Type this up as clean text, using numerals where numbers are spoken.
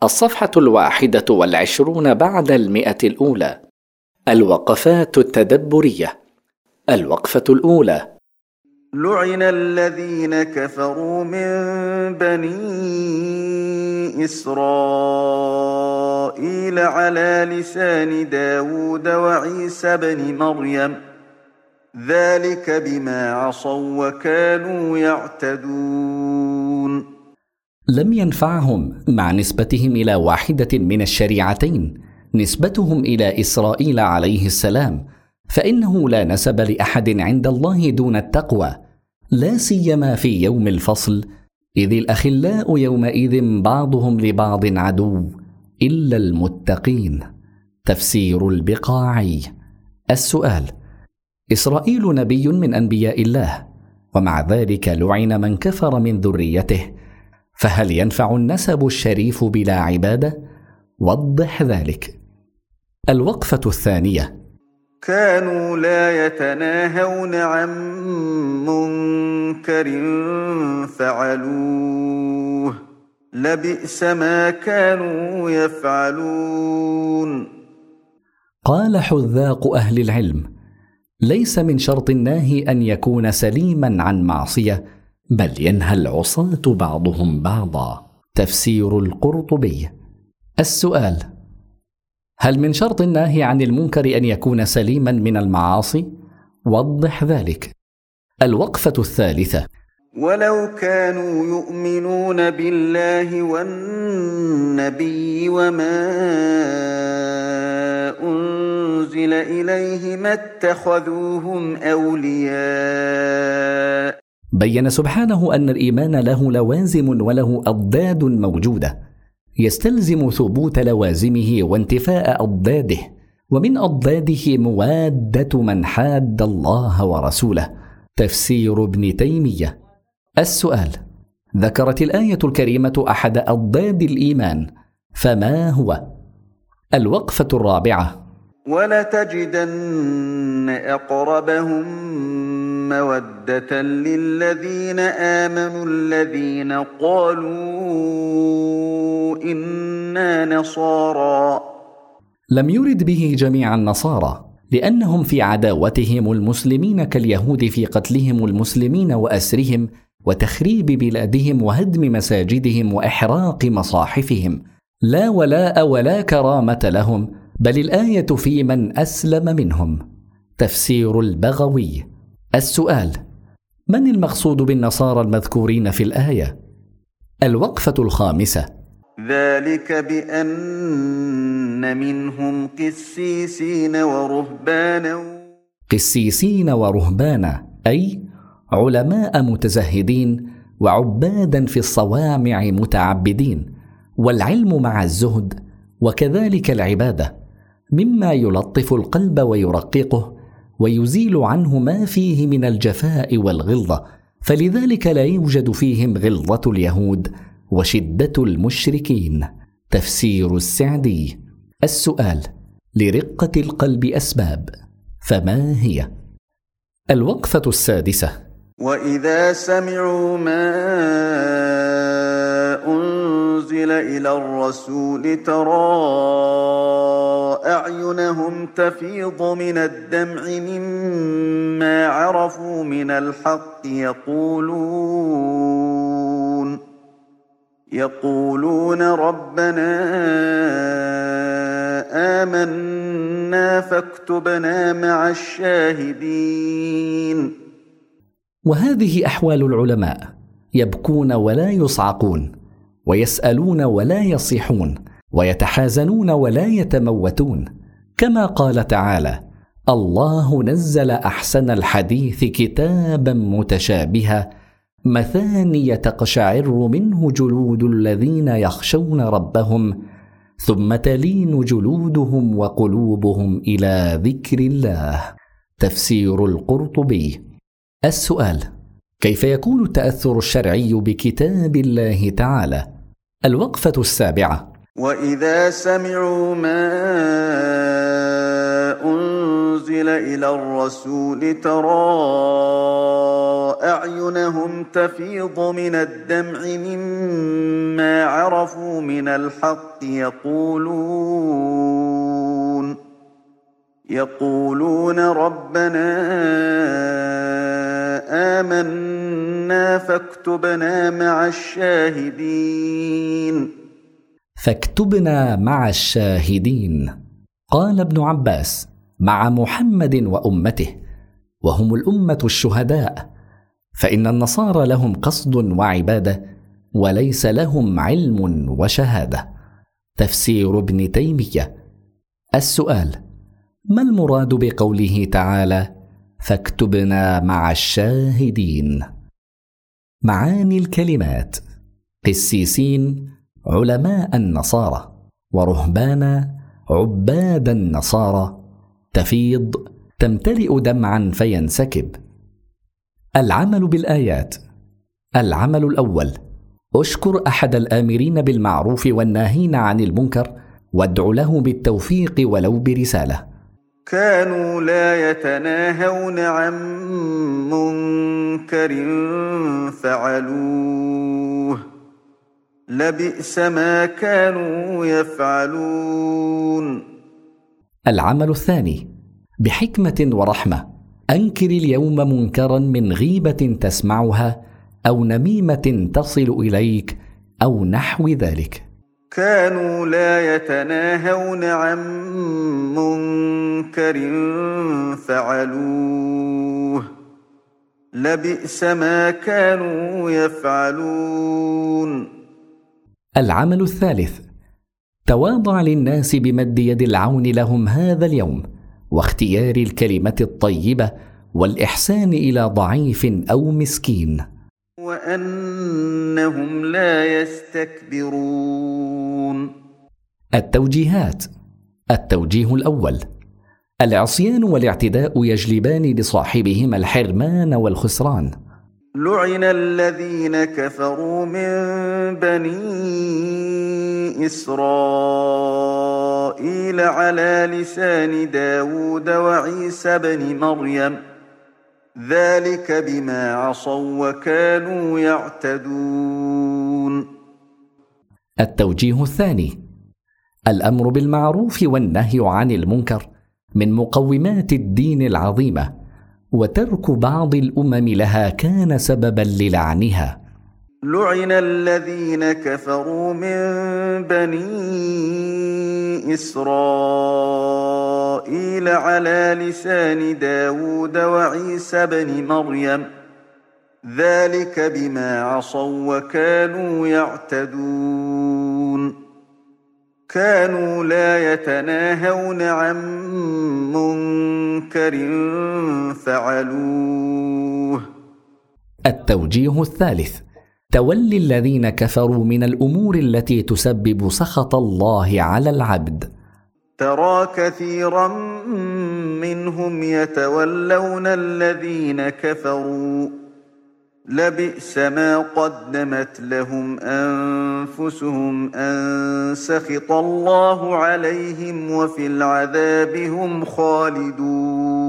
الصفحة 21 بعد 100. الوقفات التدبرية. الوقفة الأولى: لعن الذين كفروا من بني إسرائيل على لسان داود وعيسى بن مريم ذلك بما عصوا وكانوا يعتدون. لم ينفعهم مع نسبتهم إلى واحدة من الشريعتين نسبتهم إلى إسرائيل عليه السلام، فإنه لا نسب لأحد عند الله دون التقوى، لا سيما في يوم الفصل، إذ الأخلاء يومئذ بعضهم لبعض عدو إلا المتقين. تفسير البقاعي. السؤال: إسرائيل نبي من أنبياء الله، ومع ذلك لعن من كفر من ذريته، فهل ينفع النسب الشريف بلا عبادة؟ وضح ذلك. الوقفة الثانية: كانوا لا يتناهون عن منكر فعلوه لبئس ما كانوا يفعلون. قال حذاق أهل العلم: ليس من شرط الناهي أن يكون سليما عن معصية، بل ينهى العصاة بعضهم بعضا. تفسير القرطبي. السؤال: هل من شرط الناهي عن المنكر أن يكون سليما من المعاصي؟ وضح ذلك. الوقفة الثالثة: ولو كانوا يؤمنون بالله والنبي وما أنزل إليه ما اتخذوهم أولياء. بين سبحانه أن الإيمان له لوازم وله أضداد موجودة، يستلزم ثبوت لوازمه وانتفاء أضداده، ومن أضداده موادة من حاد الله ورسوله. تفسير ابن تيمية. السؤال: ذكرت الآية الكريمة أحد أضداد الإيمان، فما هو؟ الوقفة الرابعة: ولتجدن أقربهم مودة للذين آمنوا الذين قالوا إنا نصارى. لم يرد به جميع النصارى، لأنهم في عداوتهم المسلمين كاليهود في قتلهم المسلمين وأسرهم وتخريب بلادهم وهدم مساجدهم وإحراق مصاحفهم. لا ولاء ولا كرامة لهم، بل الآية في من أسلم منهم. تفسير البغوي. السؤال: من المقصود بالنصارى المذكورين في الآية؟ الوقفة الخامسة: ذلك بأن منهم قسيسين ورهبانا، أي علماء متزهدين وعبادا في الصوامع متعبدين، والعلم مع الزهد وكذلك العبادة مما يلطف القلب ويرققه ويزيل عنه ما فيه من الجفاء والغلظة، فلذلك لا يوجد فيهم غلظة اليهود وشدة المشركين. تفسير السعدي. السؤال: لرقة القلب أسباب، فما هي؟ الوقفة السادسة: وإذا سمعوا ما أنزل إلى الرسول ترى أعينهم تفيض من الدمع مما عرفوا من الحق يقولون ربنا آمنا فاكتبنا مع الشاهدين. وهذه أحوال العلماء: يبكون ولا يصعقون، ويسألون ولا يصيحون، ويتحازنون ولا يتموتون، كما قال تعالى: الله نزل أحسن الحديث كتابا متشابها مثانية تقشعر منه جلود الذين يخشون ربهم ثم تلين جلودهم وقلوبهم إلى ذكر الله. تفسير القرطبي. السؤال: كيف يكون التأثر الشرعي بكتاب الله تعالى؟ الوقفة السابعة: وإذا سمعوا ما أنزل أنزل إلى الرسول ترى أعينهم تفيض من الدمع مما عرفوا من الحق يقولون ربنا آمنا فاكتبنا مع الشاهدين. فاكتبنا مع الشاهدين. قال ابن عباس: مع محمد وأمته، وهم الأمة الشهداء، فإن النصارى لهم قصد وعبادة وليس لهم علم وشهادة. تفسير ابن تيمية. السؤال: ما المراد بقوله تعالى فاكتبنا مع الشاهدين؟ معاني الكلمات: قسيسين علماء النصارى، ورهبانا عباد النصارى، تفيض تمتلئ دمعا فينسكب. العمل بالآيات: العمل الأول: اشكر أحد الآمرين بالمعروف والناهين عن المنكر، وادع له بالتوفيق ولو برسالة. كانوا لا يتناهون عن منكر فعلوه لبئس ما كانوا يفعلون. العمل الثاني: بحكمة ورحمة أنكر اليوم منكرا من غيبة تسمعها أو نميمة تصل إليك أو نحو ذلك. كانوا لا يتناهون عن منكر فعلوه لبئس ما كانوا يفعلون. العمل الثالث: تواضع للناس بمد يد العون لهم هذا اليوم، واختيار الكلمة الطيبة والإحسان إلى ضعيف أو مسكين، وأنهم لا يستكبرون. التوجيهات: التوجيه الأول: العصيان والاعتداء يجلبان لصاحبهما الحرمان والخسران. لعن الذين كفروا من بني إسرائيل على لسان داود وعيسى بن مريم ذلك بما عصوا وكانوا يعتدون. التوجيه الثاني: الأمر بالمعروف والنهي عن المنكر من مقومات الدين العظيمة، وترك بعض الأمم لها كان سببا للعنها. لعن الذين كفروا من بني إسرائيل على لسان داود وعيسى بن مريم ذلك بما عصوا وكانوا يعتدون. كانوا لا يتناهون عن منكر فعلوه. التوجيه الثالث: تولي الذين كفروا من الأمور التي تسبب سخط الله على العبد. ترى كثيرا منهم يتولون الذين كفروا لبئس ما قدمت لهم أنفسهم أن سخط الله عليهم وفي العذاب هم خالدون.